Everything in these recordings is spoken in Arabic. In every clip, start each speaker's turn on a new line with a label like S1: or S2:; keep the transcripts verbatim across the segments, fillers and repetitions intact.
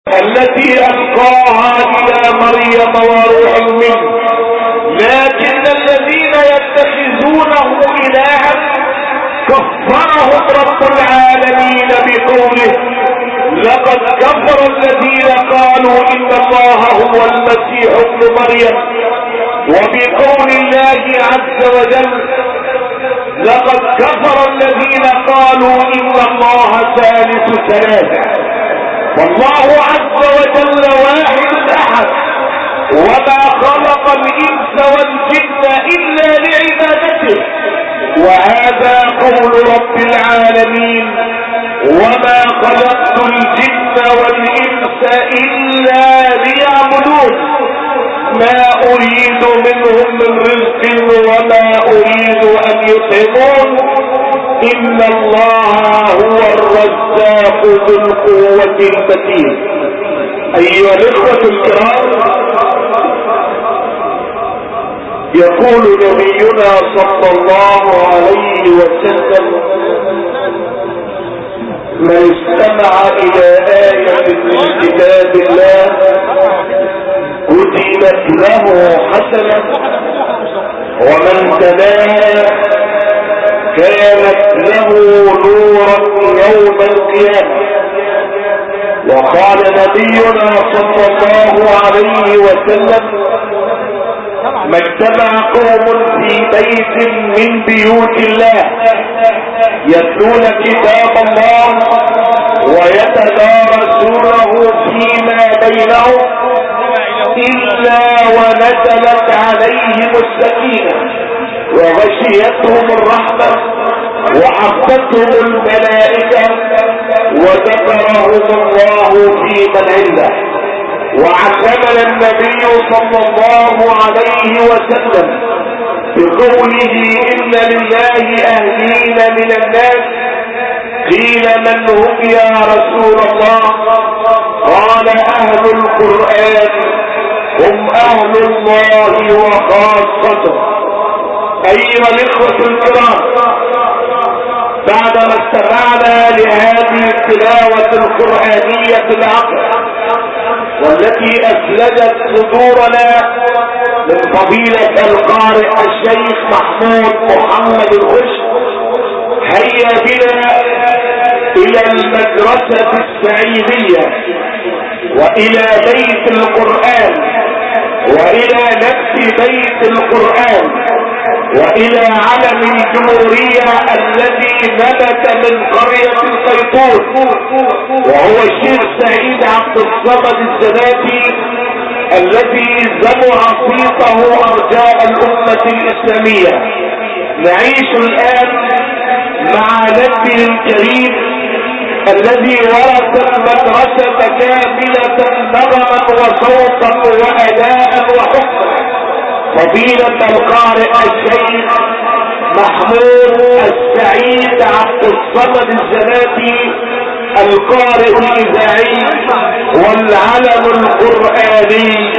S1: التي ألقاها إلى مريم وروح منه، لكن الذين يتخذونه إلها كفرهم رب العالمين بقوله: لقد كفر الذين قالوا إن الله هو المسيح ابن مريم، وبقول الله عز وجل: لقد كفر الذين قالوا إن الله ثالث ثلاثة. والله عز وجل واحد أحد، وما خلق الإنس والجن إلا لعبادته، وهذا قول رب العالمين: وما خلقت الجن والإنس إلا ليعبدون ما أريد منهم من رزق وما أريد أن يطعمون إن الله هو الرزاق ذو القوة المتين. أيها الإخوة الكرام، يقول نبينا صلى الله عليه وسلم: من استمع إلى آية من كتاب الله كتبت له حسنة، ومن تلاها كانت له نورا يوم القيامة. وقال نبينا صلى الله عليه وسلم: ما اجتمع قوم في بيت من بيوت الله يتلون كتاب الله ويتدارسونه فيما بينهم إلا ونزلت عليهم السكينة وغشيتهم الرحمة وحفتهم الملائكة وذكرهم الله في من عنده. وعلمنا النبي صلى الله عليه وسلم بقوله: إن لله أهلين من الناس. قيل: من هم يا رسول الله؟ قال: أهل القرآن هم أهل الله وخاصته. أيها الإخوة الكرام، بعدما استمعنا لهذه التلاوة القرآنية العقل والتي أثلجت صدورنا من فضيلة القارئ الشيخ محمود محمد الخش، هيا بنا إلى المدرسة السعيدية وإلى بيت القرآن وإلى نفس بيت القرآن وإلى علم الجمهورية الذي نبت من قرية القيطون، وهو الشيخ سعيد عبد الصمد الزناتي الذي زمع صيته أرجاء الأمة الإسلامية. نعيش الآن مع نبيه الكريم الذي ورث المدرسة كاملة نظما وصوتا وأداء وحكما، فضيلة القارئ الشيخ محمود السعيد عبد الصمد الزناتي، القارئ الإذاعي والعلم القرآني،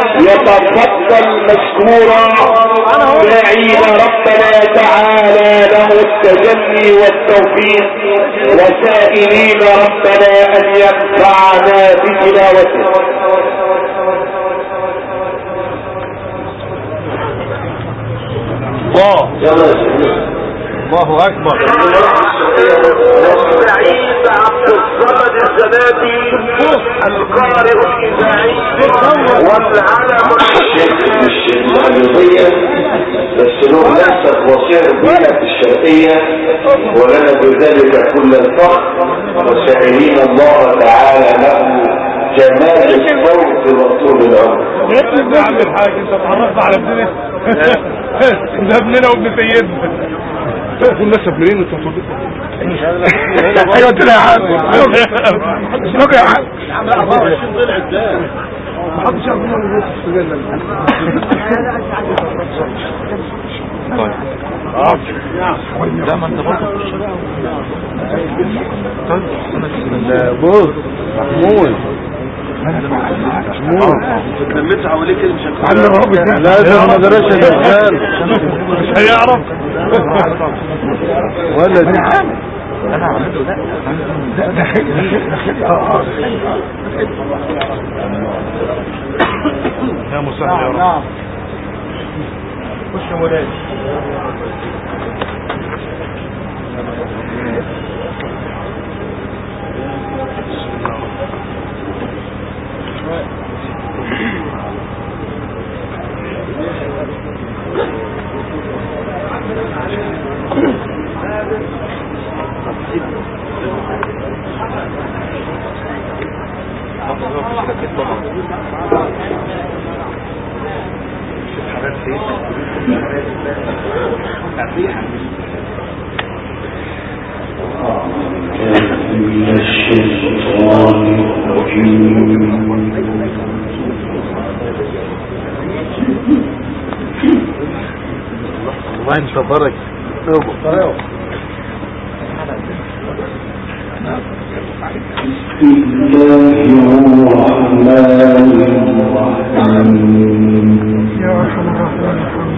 S1: يتفضل مشكورا داعين ربنا تعالى له التجلي والتوفيق، وسائلين ربنا أن ينفعنا بتلاوته.
S2: الله الله أكبر.
S1: سعيد عبد الصمد الزناتي، القارئ الإذاعي والعلم
S3: الشرقية، بس له نفسك وصير بنا في الشرقية، ولنا بذلك كل الفخر، وسائلين الله تعالى له جمال الصوت وطول العمر.
S2: يا عم الحاج، انت اتعرفت على ابننا؟ ده ابننا وابن سيدنا. كل الناس ابنين انت هتقول ايوه انت يا عم اسمك يا عم ما حدش يعرف منه الناس السجل. طيب اه ده ما انت برضه طيب بص محمود
S3: ما تلمتش حواليك اللي مش
S2: هتعرف. لا ده ما درسش الانسان مش هيعرف ولا دي انا عملته لا لا ده حلو اه يا مسهل يا رب. نعم خش مولاي. الله انت برك
S3: بسم الله الرحمن الرحيم.
S2: يا ارحم الراحمين.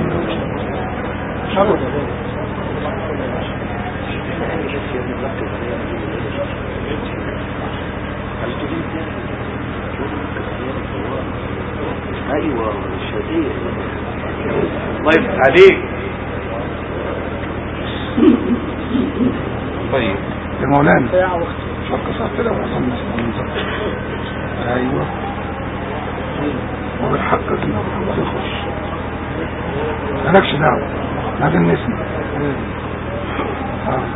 S4: ايوه شديد الله يفتح عليك.
S2: طيب يا مولانا شوف قصة كده وصلنا. ايوه وبالحق لازم نخش مالكش دعوة لازم نسمع. اه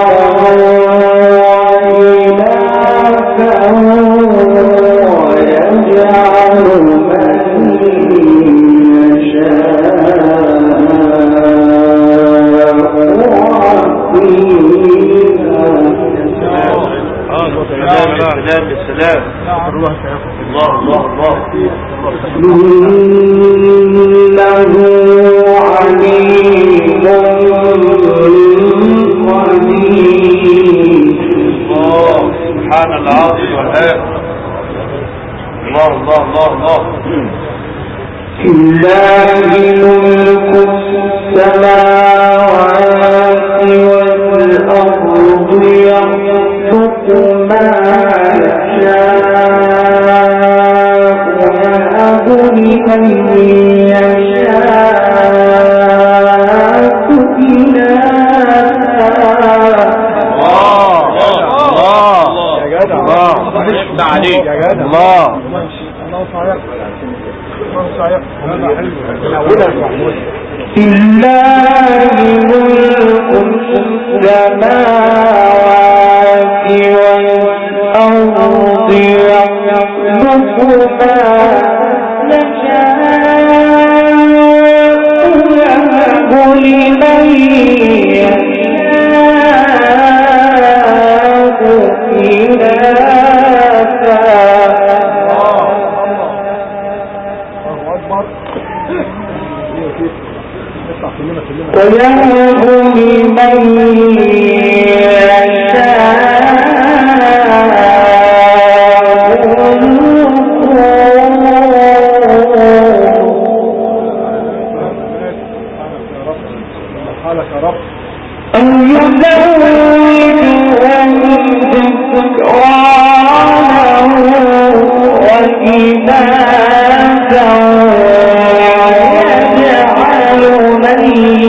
S3: ويزوجهم
S4: سبحان العظيم والآب. الله الله الله الله.
S3: لله ملك السماوات والأرض يخلق ما يشاء ويهب لمن يشاء إناثا.
S4: عليك
S2: يا جدع
S4: الله
S2: الله صحيح الله صحيح هذا حلو
S3: لله ملك السماوات والأرض يخلق ما يشاء ويهب لمن ويهب لمن يشاء أن يزوجهم ذكرانا وإناثا ويجعل من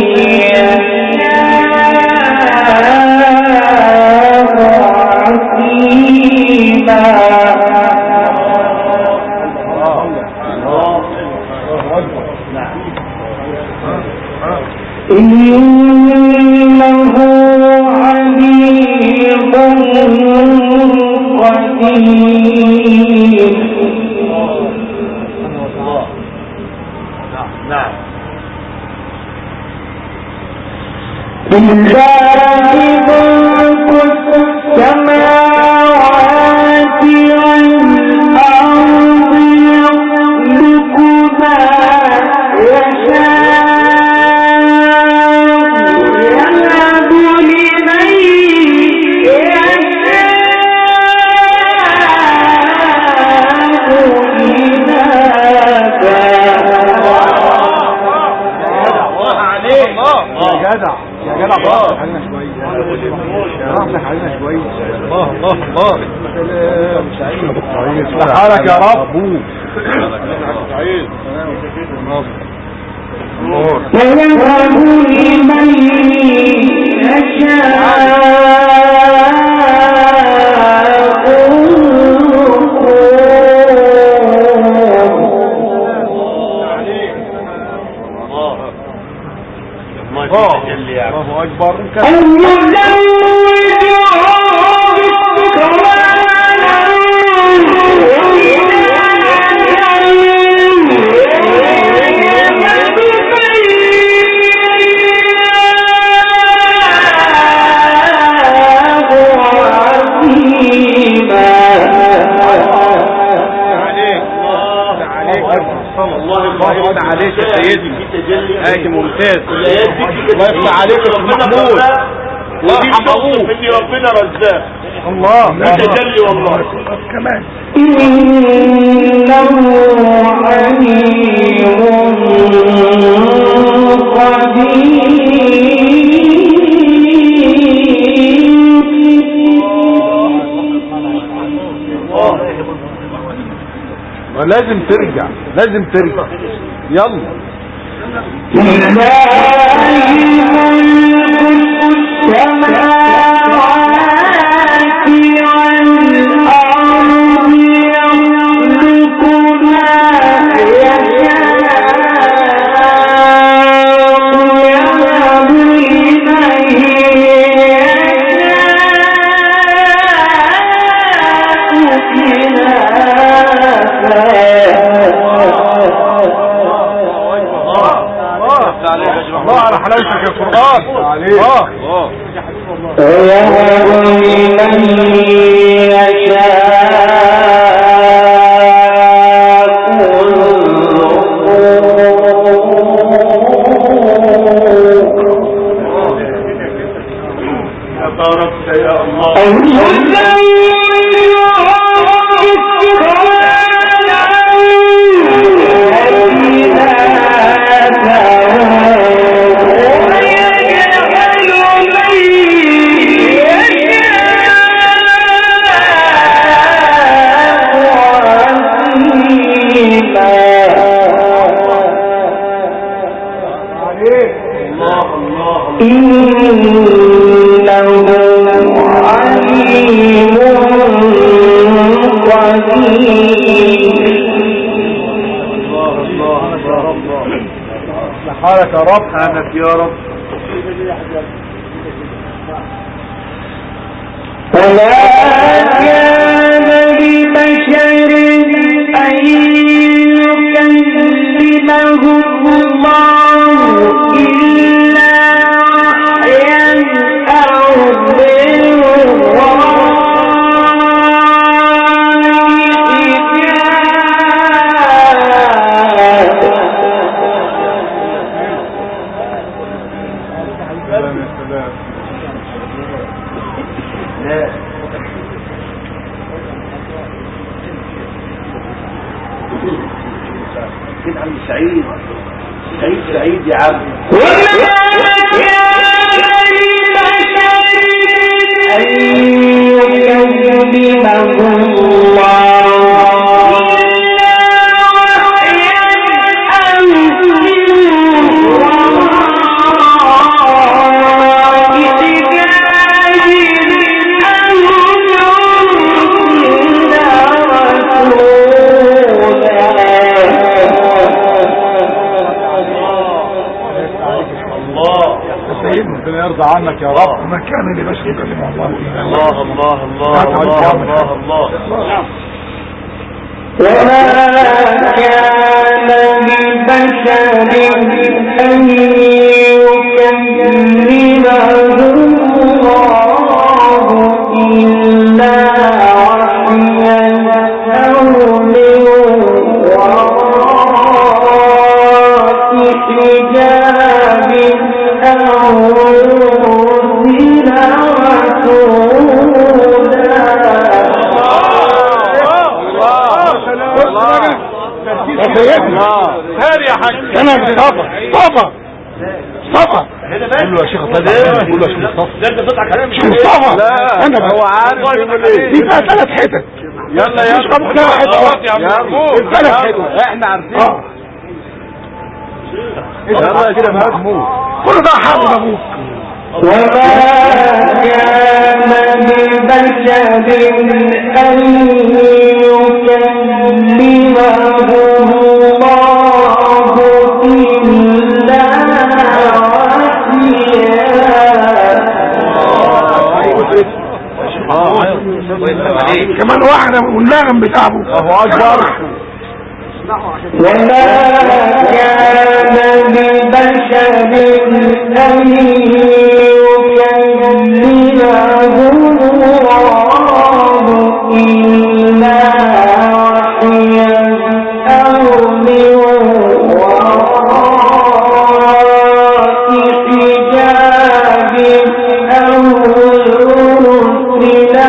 S3: إنه عليم قدير.
S4: نعم
S3: لله ملك السماوات والأرض يخلق ما يشاء ويهب لمن يشاء
S2: يا جدع يا جدع براحتك علينا شويه براحتك علينا شويه الله الله الله سبحانك يا رب
S3: ويهب لمن يشاء
S2: الله اكبر
S3: أن
S4: الله عليك يا سيدي هاجي ممتاز الله يفتح عليك يا محمود الله يرحمه ان ربنا رزاق
S2: الله
S4: تجلي والله
S2: كمان
S3: إنه عليم قدير.
S2: لازم ترجع لازم ترجع يلا
S3: لله ملك السماوات والأرض يخلق ما يشاء ويهب لمن
S2: الله على حلاوتك يا قرآن الله
S3: ويهب لمن يشاء
S4: حالك يا رب حالك يا رب.
S3: وما كان لبشر أن يكلمه الله إلا وحيا أو من
S4: سعيد سعيد سعيد يا عم.
S3: أن يكلمه الله إلا وحيا أو من وراء حجاب أو يرسل
S2: ربنا يرضى عنك يا رب. ما كان لبشر يكلمه الله
S4: الله الله الله الله الله الله.
S3: وما كان لبشر أن يكلمه الله إلا وحيا أو من وراء حجاب أو
S2: هاري يا حاج. انا صفا صفا صفا. قول له يا شيخ طلع. قول له يا شيخ مصطفى.
S4: ده انت بتضحك عليا مش
S2: مصطفى. انا
S4: هو عارف يعمل ايه.
S2: دي بقى ثلاث حتت.
S4: يلا يلا
S2: مش ابو كده حته
S4: يا عم
S2: ثلاث حتت.
S4: احنا عارفين.
S2: اه
S4: يلا كده محمود.
S2: كل ده حق ابوك.
S3: وما كان لبشر أن يكلمه الله إلا وحيا.
S2: كمان واحد والنغم بتاع ابوك.
S4: الله اكبر.
S3: وما كان لبشر أن يكلمه الله إلا وحيا أو من وراء حجاب أو يرسل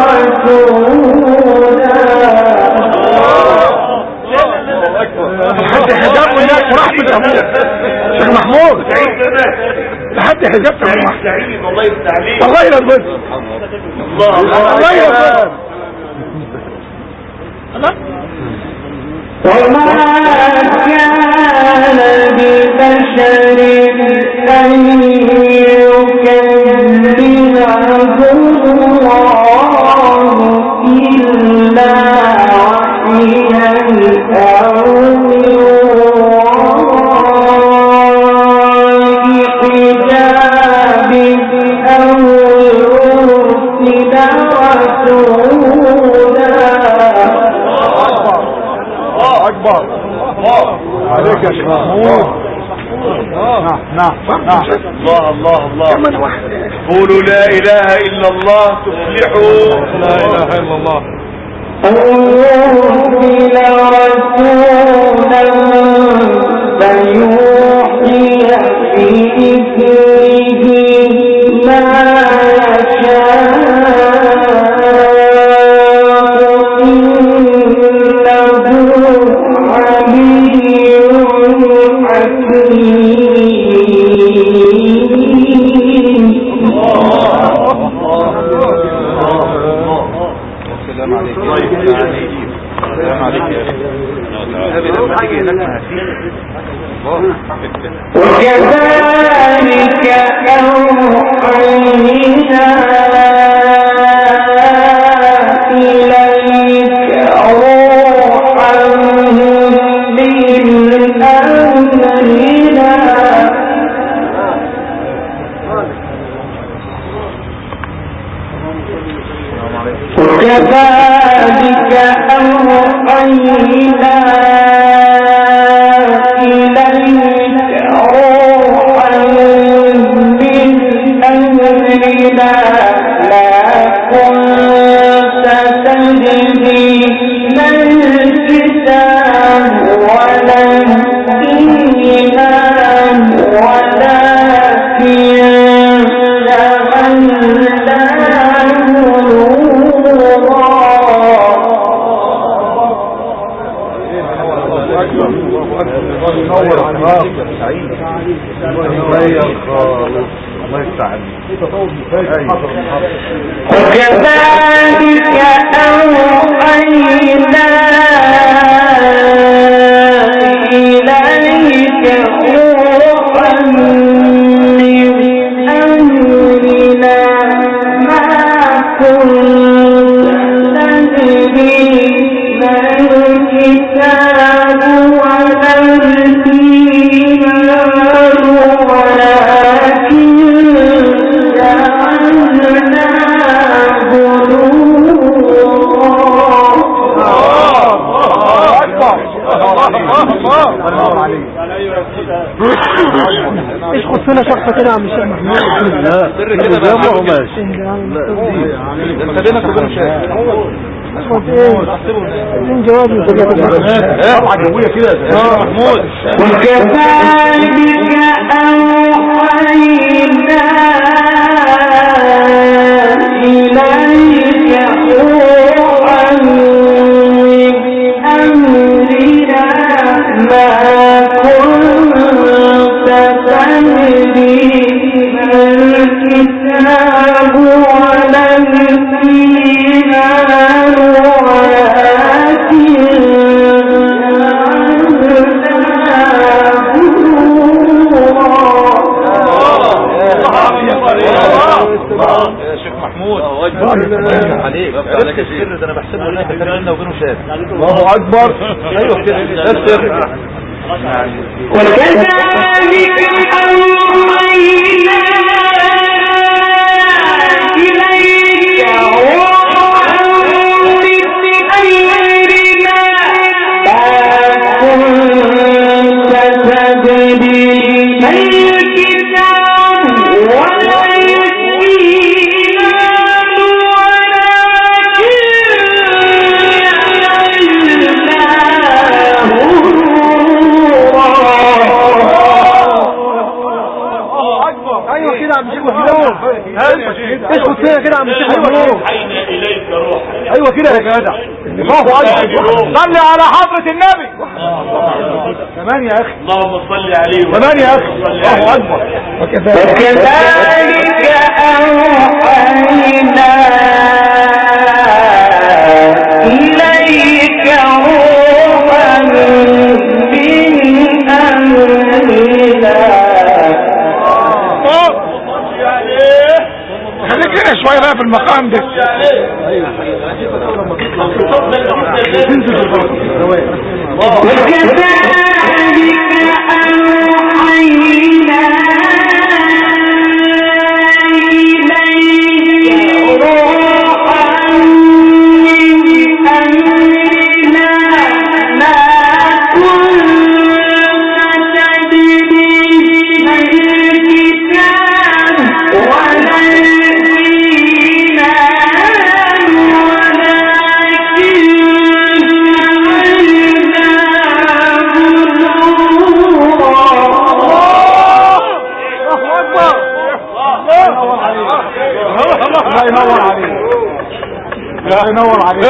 S2: لحد حجاب والناس ورحمة أبوك شيخ محمود. لحد حجاب
S4: سعيد والله يفتح عليك.
S2: الله يرضيك.
S4: الله
S2: الله يرضيك.
S3: وما كان لبشر أن يكلمه الله إلا وحيا أو من وراء حجاب أو يرسل رسولا.
S2: الله أكبر. عليك يا شيخ محمود. نعم نعم نعم.
S4: الله الله الله.
S2: كمان واحد.
S4: قولوا لا إله إلا الله تفلحوا.
S2: لا إله إلا الله.
S3: أن يرسل رسولا فيوحي وكذلك أوحينا إليك روحا من أمرنا وكذلك أوحينا إليك روحا من أمرنا ما كنت تدري ما الكتاب ولا الإيمان ولكن وكذلك أوحينا إليك روحا من أمرنا ما كنت تدري ما الكتاب ولا الإيمان ولكن جعلناه
S5: ايش خصنا شخصة كده عم الشيخ محمود؟
S4: لا سر كده بقى ماشي. انت بينك وبين شيخ
S5: من جوابي
S4: طبعا جوية كده محمود.
S3: وكذلك أوحينا إليك روحا من أمرنا ما كنت تدري ما الكتاب ولا الإيمان ولكن
S4: يا شيخ محمود عليك عليك السر ده انا بحسبه هناك كان بيننا وبينه شاف. الله اكبر. ايوه كده ده السر.
S3: وكذلك أوحينا إليك روحا من أمرنا ما كنت تدري ما الكتاب ولا الإيمان ولكن جعلناه
S5: ايوه كده عم الشيخ محمود. ايش خصنا كده عم الشيخ محمود؟
S1: أوحينا إليك روحا.
S5: ايوه كده يا جدع. الله اكبر. صلي على حضرة النبي. كمان يا اخي.
S1: اللهم صل عليه
S5: كمان يا اخي. الله اكبر.
S3: وكذلك أوحينا إليك روحا من أمرنا
S2: خليك هنا شوية بقى في المقام ده.
S3: وكذلك أوحينا إليك روحا من أمرنا ما كنت تدري ما الكتاب ولا الإيمان ولكن
S5: الله ينور عليك. الله ينور عليك.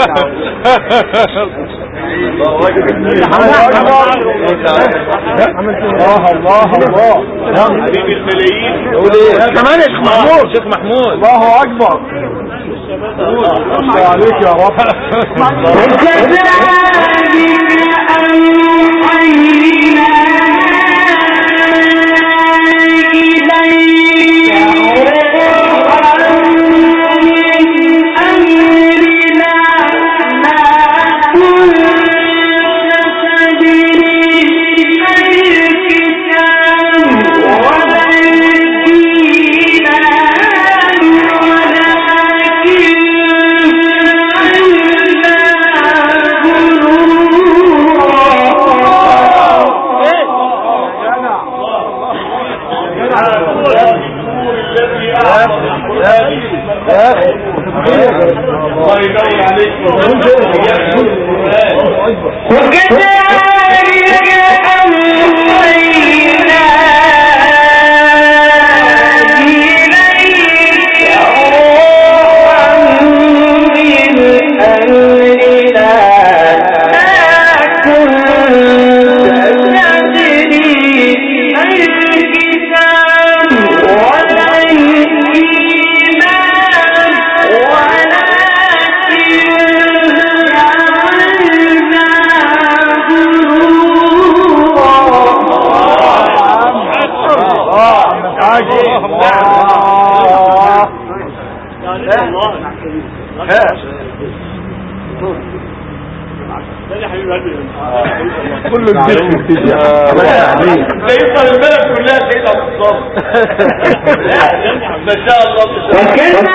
S5: الله الله الله.
S1: حبيب الملايين.
S5: كمان يا شيخ محمود.
S4: شيخ محمود.
S5: الله اكبر. الله عليك يا رب.
S3: وكذلك أوحينا الله ينور عليك.
S2: كل الجسم تيجي
S3: ليس الملك كلها سيدة بالضبط. ما شاء الله. وكذلك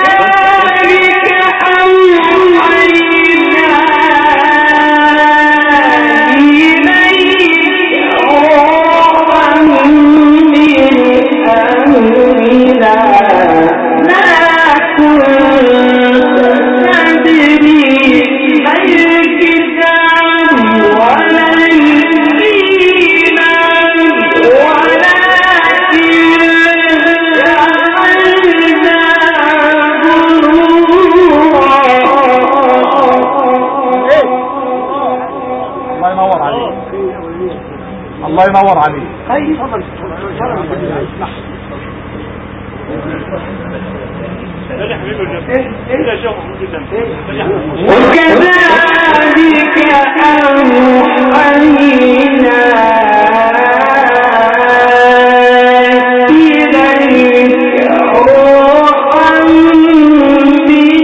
S5: الله ينور عليك.
S6: اي تفضل.
S3: وكذلك أوحينا إليك روحا من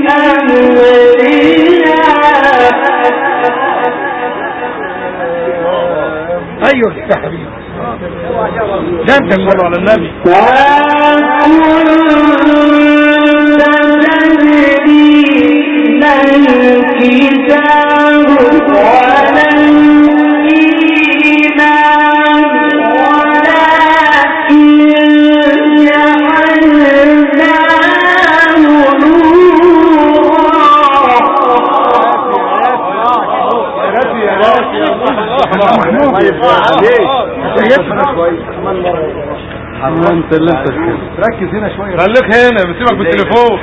S3: أمرنا.
S5: ايوه يا حبيبي ده انت صلوا على النبي.
S3: الكتاب ولا الإيمان ولكن جعلناه
S5: انت اللي انت ركز هنا شويه. خليك هنا بسيبك بالتليفون.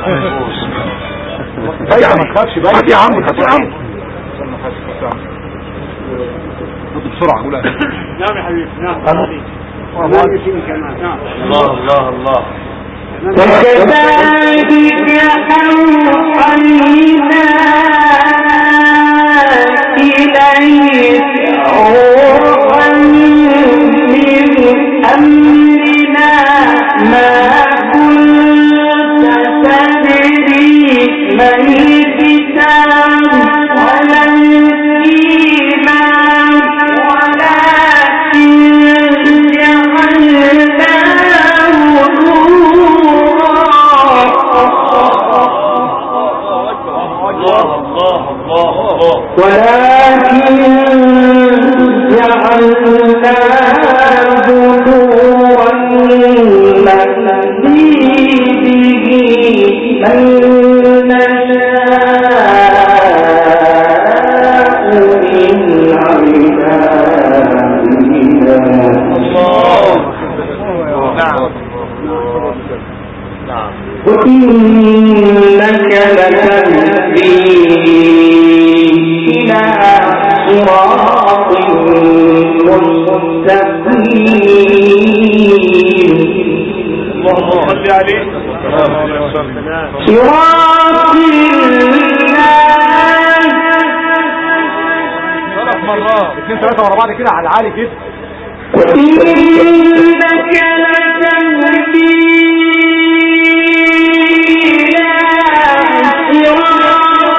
S5: يا عم ما تخافش بقى يا عم. خد يا عم خد بسرعه. قول نعم
S6: يا حبيبي. نعم
S3: الله الله الله.
S6: وكذلك أوحينا إليك روحا من أمرنا ما كنت تدري ما الكتاب ولا الإيمان ولكن جعلناه نورا.
S3: الله الله الله الله.
S6: ولكن جعلناه نورا نهدي به من نشاء من عبادنا.
S3: الله. نعم نعم.
S6: وإنك لتهدي إلى صراط مستقيم.
S3: اللهم صل عليه.
S6: صراط الله.
S5: ثلاث مرات اثنين ثلاثه ورا بعض كده على العالي كده.
S6: وإنك لتهدي إلى صراط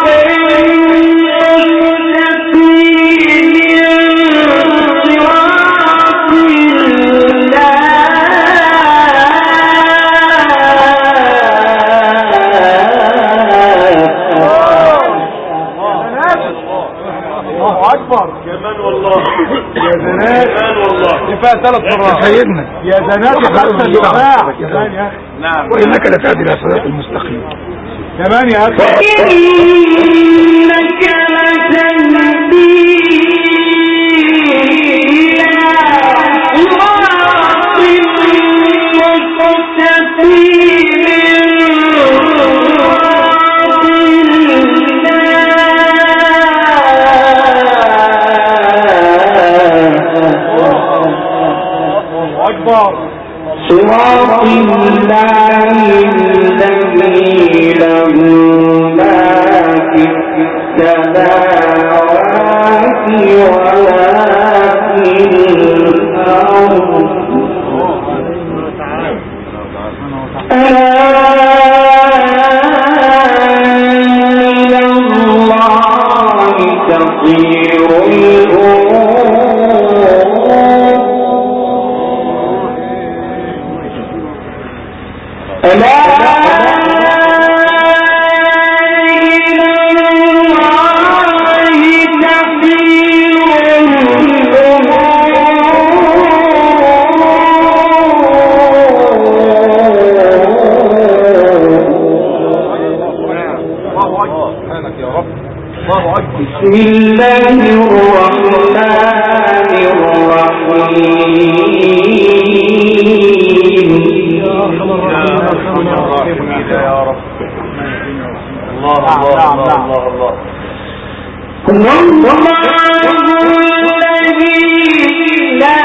S2: بقى ثلاث مرات
S5: سيدنا
S2: يا زناتي خمسة الدفاع كمان يا اخي.
S4: نعم
S5: وانك لتهدي الى صراط المستقيم
S2: كمان يا اخي.
S6: إنك لتهدي إلى صراط صراط الله الذي له ما في السماوات وما في الأرض إلى الله تصير بسم الله الرحمن الرحيم
S4: يا رب الله الله الله الله
S6: الله الذي لا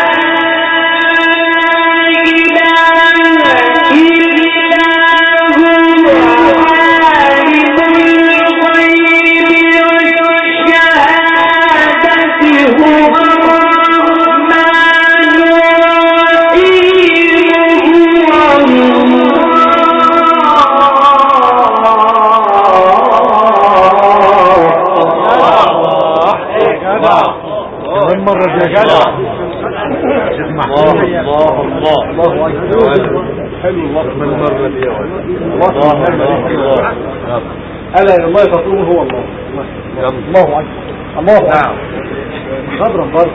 S2: مرة يا جدع.
S4: الله الله الله
S2: الله اكبر. حلو الله من مرة دي يا ولد. الله الله الا الى الله تطلبه هو الله. الله اكبر. الله اكبر. خضرا برضه.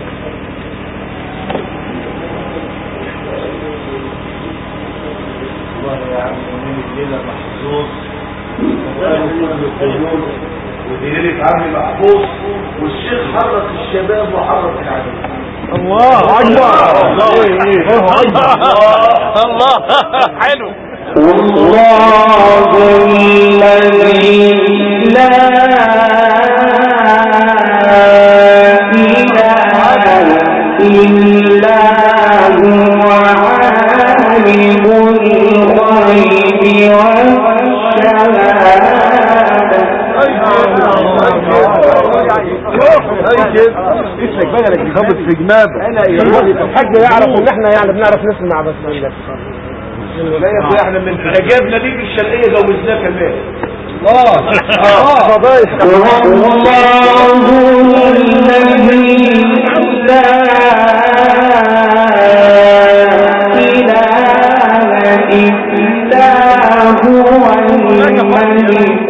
S4: والله يا عم من الليله محظوظ وقالوا كل القيلول ودي ليله عم محفوظ والشيخ حرك الشباب وحرك العدو.
S2: الله اكبر. الله
S4: الله حلو.
S6: الله الذي لا إله إلا هو عالم الغيب والشهادة.
S2: اسمك بدلك يخبط في جنابه. الحاج يعرف ان احنا يعني بنعرف نسمع بس من ده.
S4: لا يا اخي احنا من جابنا ليك الشرقيه جوزناه كمان.
S2: اه اه فضايح.
S6: الله الذي لا إله إلا هو الملك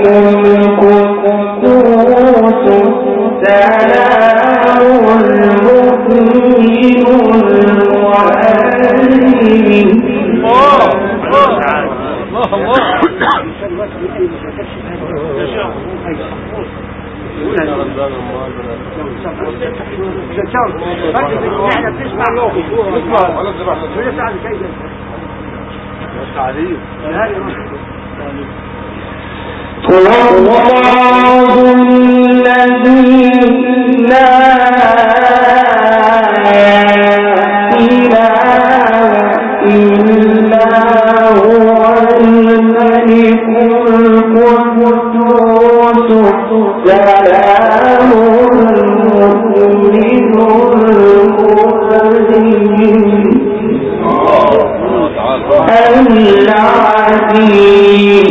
S6: القدوس السلام المؤمن المؤمن.
S4: الله الله
S6: الله الذي لا إله إلا هو الملك القدوس السلام المؤمن المؤمن العزيز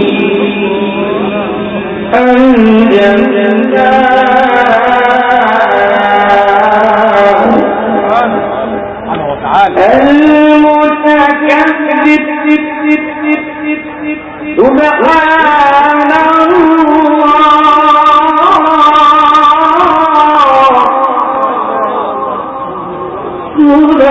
S6: المتكبر سبحان الله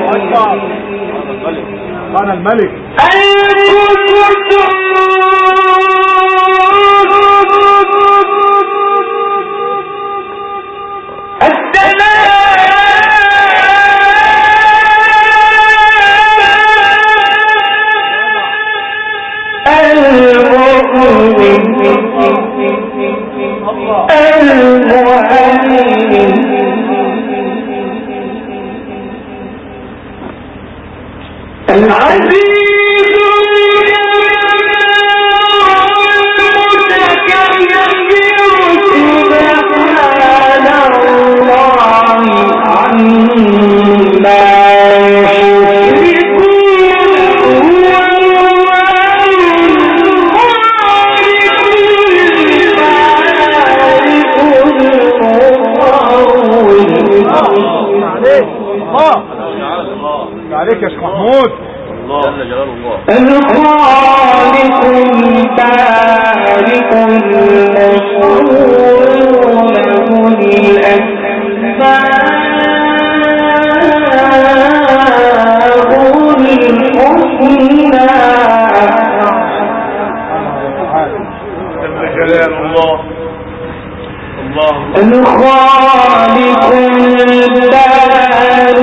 S5: انا الملك عليك يا شيخ محمود. الله جل جلاله الله الخالق البارئ المصور له الأسماء الحسنى. جل جلاله الله الله الخالق البارئ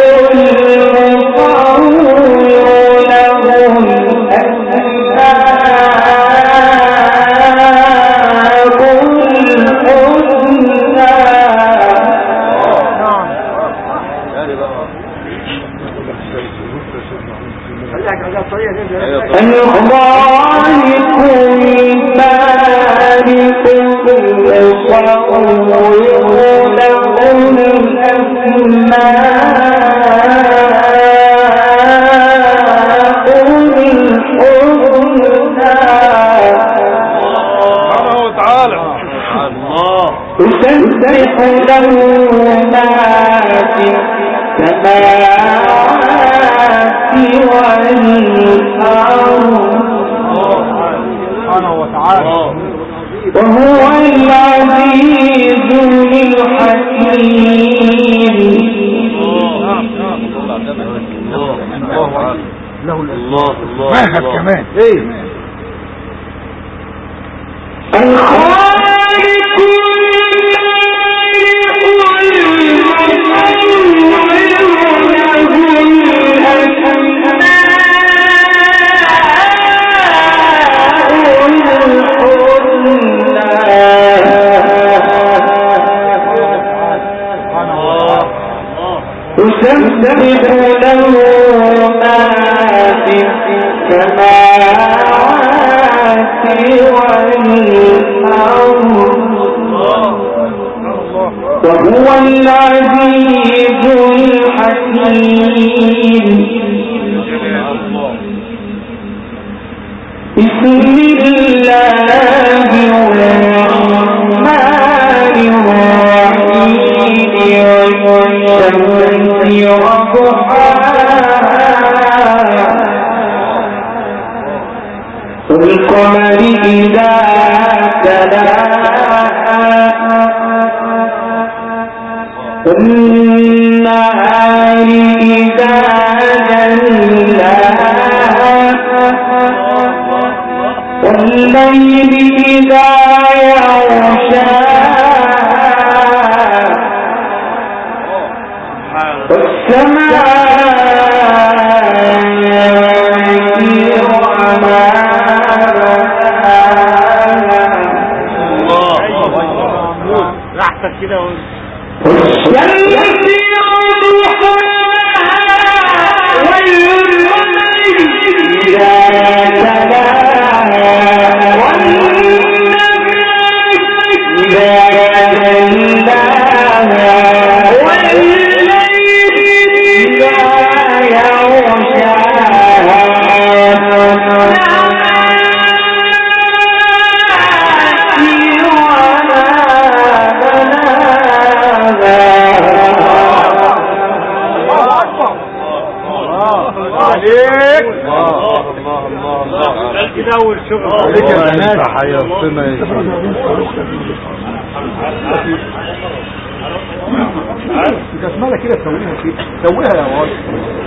S5: يسبح له ما في السماوات والأرض سبحانه وتعالى وهو العزيز الحكيم. له الله مهد كمان ايه الخالق يسبح له ما في السماوات والأرض وهو العزيز الحكيم. بسم الله الرحمن الرحيم والشمس وضحاها والقمر إذا تلاها والنهار إذا جلاها والليل إذا يغشاها والسماء وما بناها راحتك كده والشمس وضحاها والقمر إذا تلاها والنهار إذا جلاها والليل إذا يغشاها عليك الله الله الله الله كده اول شغل عليك يا بنات حيرتنا يا شيخ انت اسمها كده تسويها كده سويها يا ولد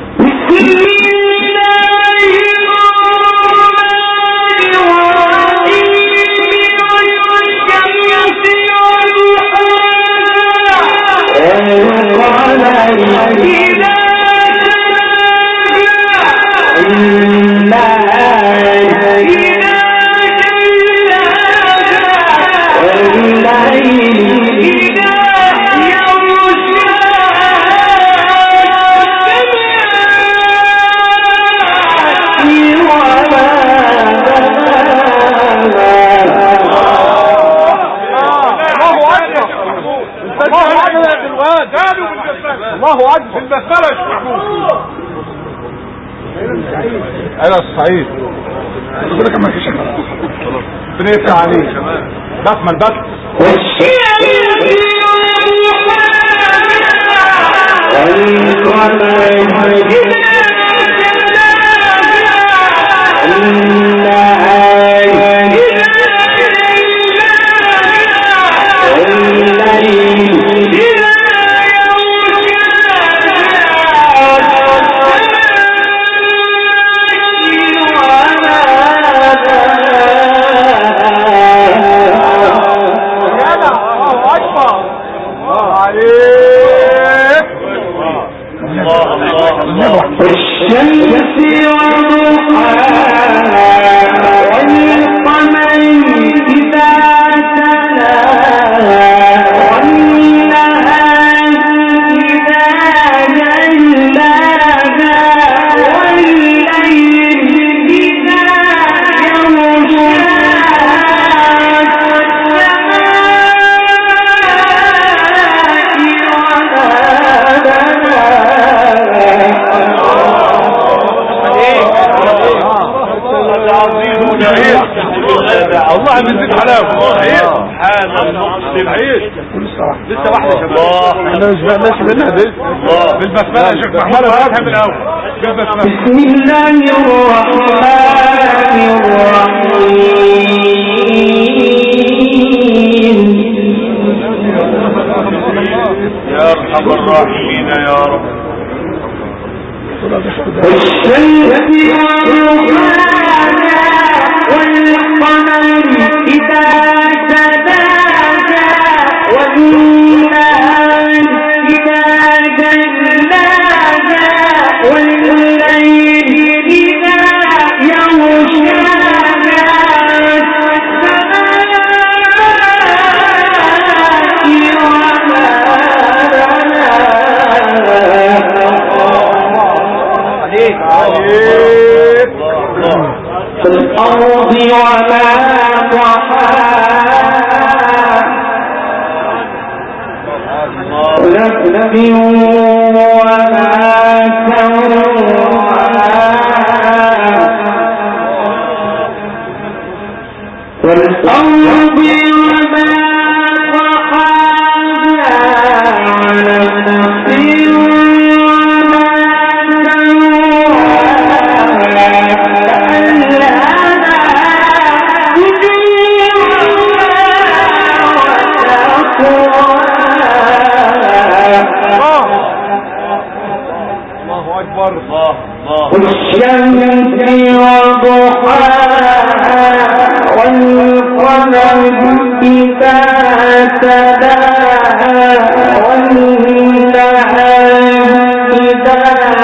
S5: الله اكبر البسمله انا الصعيد كده كمان في شكل بنفتح عليه بسمه البسمه الله بنزيد حلاوه هذا المقصد عيش لسه واحده يا شباب احنا مش بقناش منها دي بالبسمله يا شيخ محمود هاتها من الاول بالبسمله
S6: بسم الله الرحمن الرحيم
S4: يا ارحم الراحمين يا رب
S6: والشمس وضحاها والقمر إذا تلاها والنهار إذا جلاها والليل إذا يغشاها الأرض وما ضحاها ونفس وما سواها والأرض وما ضحاها ونفس والشمس وضحاها والقمر إذا تلاها والنهار إذا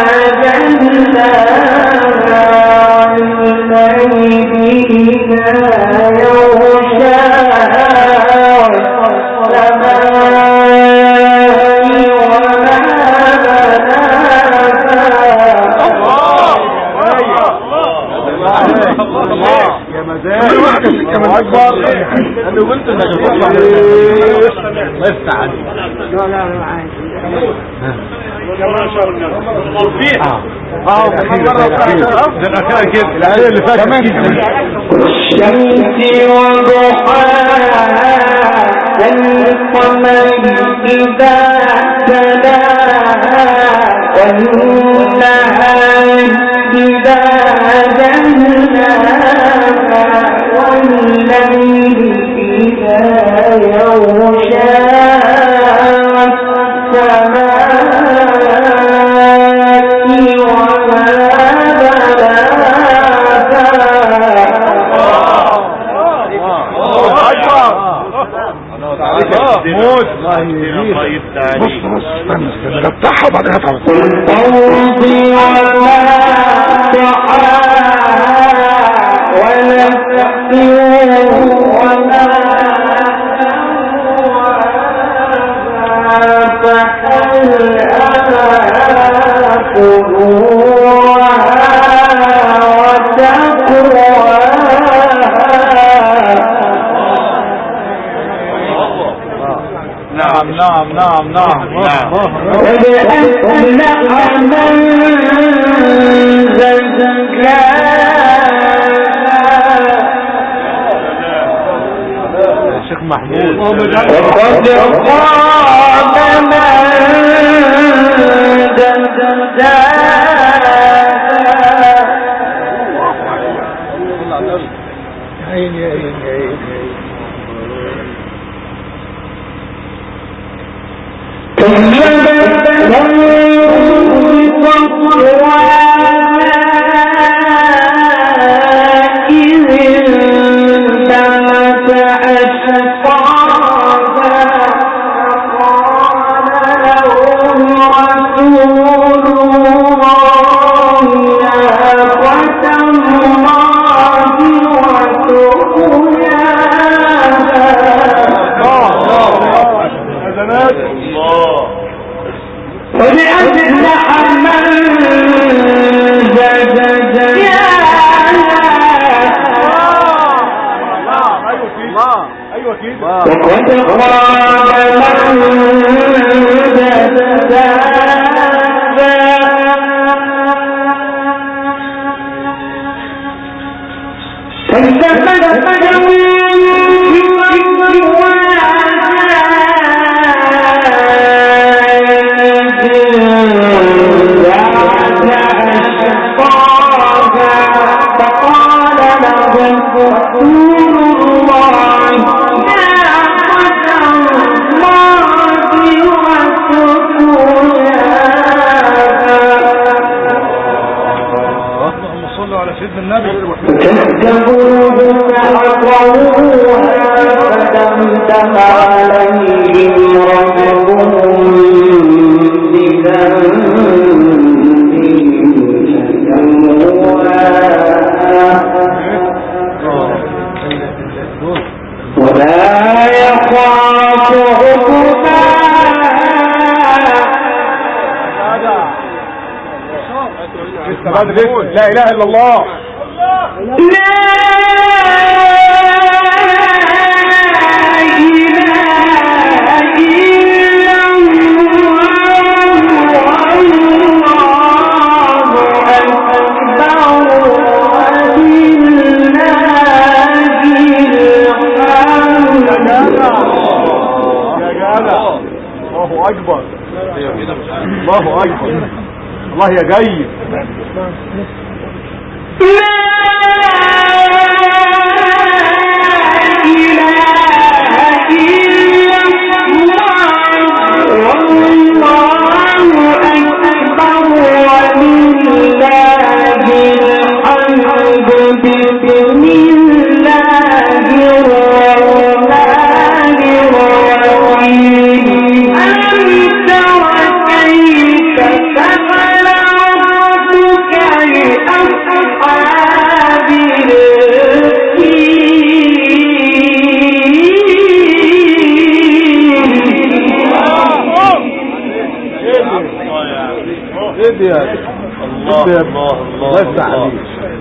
S6: جلاها والليل إذا يغشاها
S5: اكبر انا قلت انك تطلع ما يستعد لا لا انا عايز اه العليه اللي فاتت
S6: والشمس وضحاها والقمر إذا تلاها والنهار إذا جلاها والليل إذا يغشاها والسماء وما
S2: موت الله يهديك. بص بص استنى استنى قطعها وبعدين هتعمل
S5: نعم نعم نعم نعم
S2: الشيخ محمود
S6: وقد خاب من
S2: عين يا عين يا عين لا اله الا الله الله اكبر الله اكبر الله يا جاي الله الله الله يفتح عليك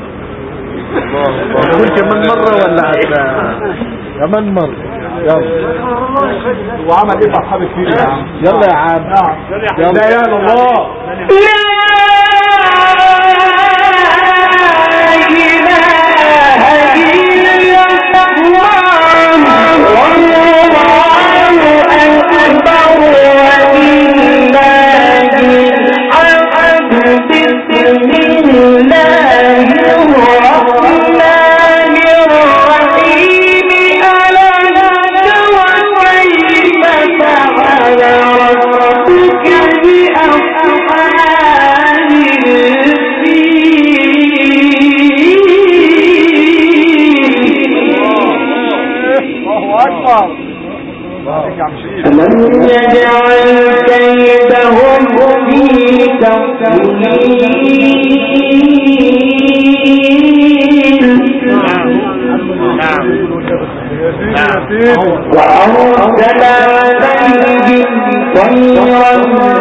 S2: الله الله كمان مرة ولا حتى كمان مرة يلا وعمل ايه اصحاب الفيل يا عم يلا يا عم يلا يا الله
S6: ربك بأصحاب يجعل كيدهم في تضليل وأرسل عليهم طيرا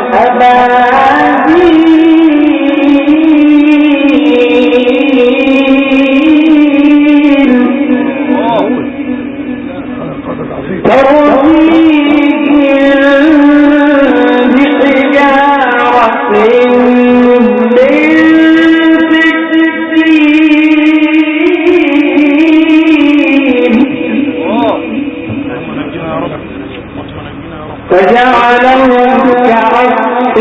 S6: أبابيل فجعلهم كعصف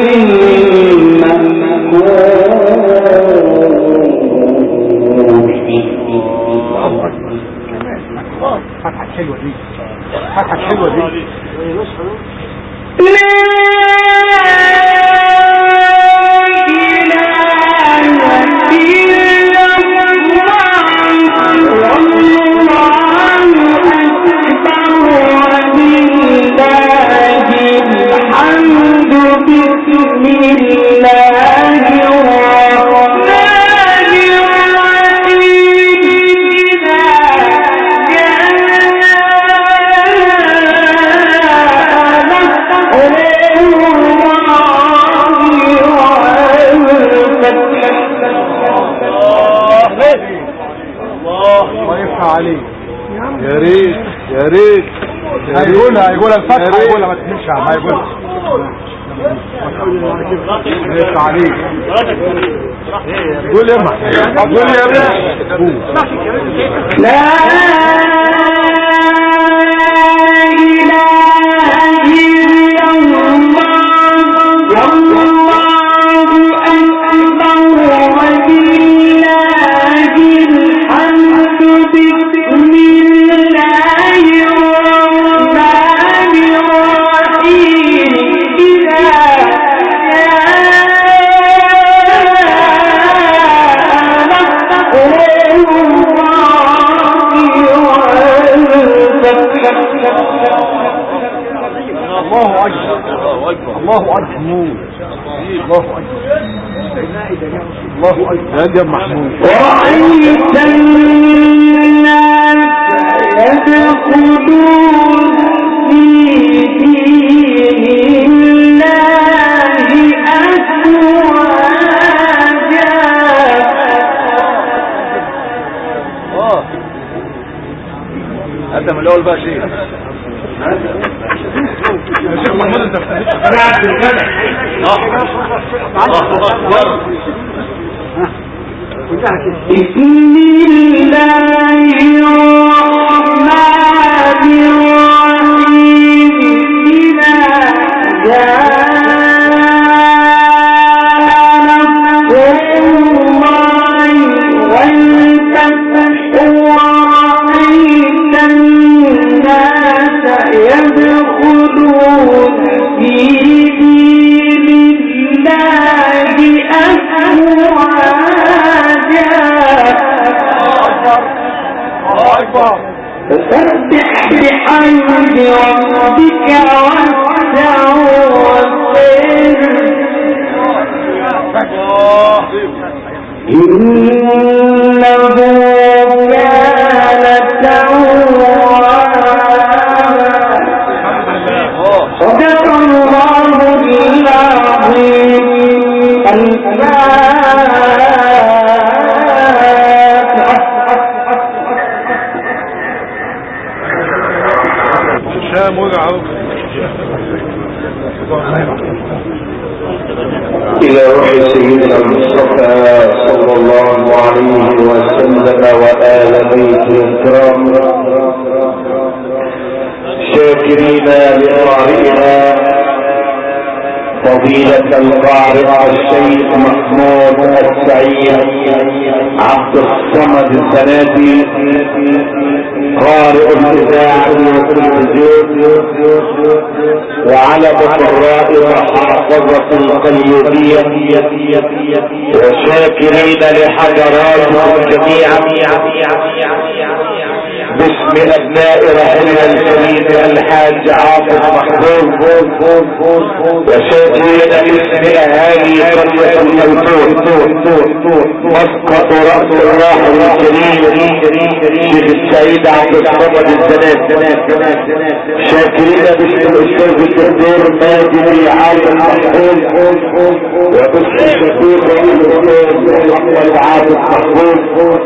S6: مأكول. فتحة حلوة دي، فتحة حلوة دي. عليه يا ريت يا ريت هيقولها هيقولها الفتحة هيقولها ما تهمش ما هيقولها ليس عليك قول يا اما قول يا اما لا اله الا الله والله اكبر ولله الحمد بسم الله الرحمن الرحيم إذا الله أكبر الله أكبر الله أكبر الله أكبر يا محمود ورأيت الناس يدخلون في دين الله أفواجا
S5: هذا من الأول بقى شيء يا شيخ محمود انت قاعد في الجنة
S6: بسم الله الرحمن الرحيم إذا جاء نصر الله والفتح ورأيت الناس يدخلون في دين الله أفواجا فسبح بحمد ربك واستغفر إنه كان توابا صدق الله العظيم.
S5: شام وقعوا
S3: إلى روح سيدنا المصطفى صلى الله عليه وسلم وآل بيته الكرام شاكرين لقارئنا فضيلة القارئ الشيخ محمود السعيد عبد الصمد الزناتي قارئ الإذاعة والتلفزيون وعلم القراء وحافظة القيودية وشاكرين لحضراتكم جميعا باسم ابناء رحلنا الكريم الحاج عاطف محفوظ وشاكرين باسم اهالي قرية الموتور مسقط رأس الراحل الكريم شيخ السعيد عبد الصمد الزناد شاكرين باسم الاستاذ الدكتور ماجد عاطف محفوظ وباسم الشكور الاستاذ محمد عاطف محفوظ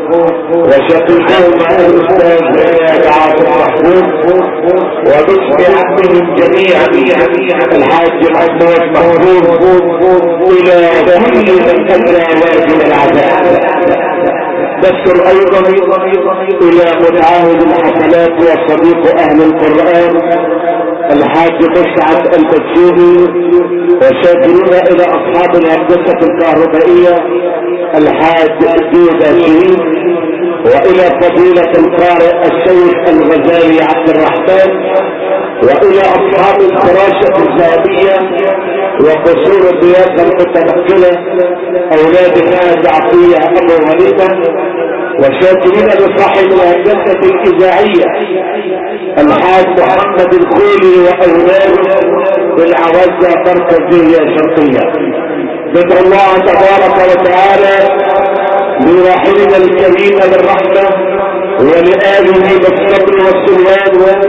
S3: وشاكرين مع الاستاذ عاطف محفوظ وباسم عمهم جميعا الحاج محمود محفوظ الى كل من ادرى واجب العذاب. بشر ايضا الى متعاهد الحفلات وصديق اهل القرآن الحاج مسعد البشيري وشاكرين الى اصحاب الهندسة الكهربائية الحاج جودة شريف والى فضيلة القارئ الشيخ الغزالي عبد الرحمن والى اصحاب الفراشة الذهبية وقصور الضيافة المتنقلة اولاد الناس عطية ابو غليفة وشاكرين لصاحب الهندسة الاذاعية الحاج محمد الخولي واولاده بالعوزة مركزية شرقية. ندعو الله تبارك وتعالى لراحلنا الكريم بالرحمة ولآله بالصبر والسلوان.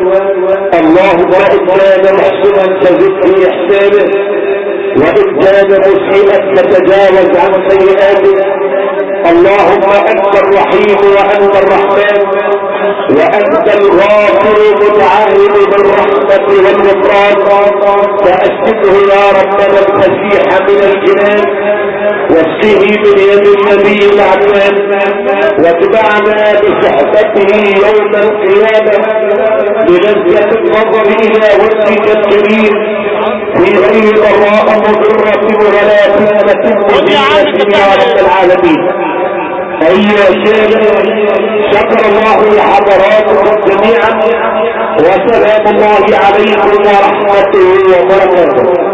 S3: اللهم إن كان محسنا فزد في إحسانه وإن كان مسيئا فتجاوز عن سيئاته. اللهم أنت الرحيم وأنت الرحمن وأنت الغافر المتعهد بالرحمة والغفران فأسكته يا ربنا الفسيح من الجنان واسقه من يد النبي العدنان واتبعنا بصحبته يوم القيامة بلذة النظر إلى وجهك الكريم في غير ضراء مضرة ولا فتنة مضيئة يا رب العالمين. أيها الشيخ شكر الله لحضراتكم جميعا وسلام الله عليكم ورحمته وبركاته.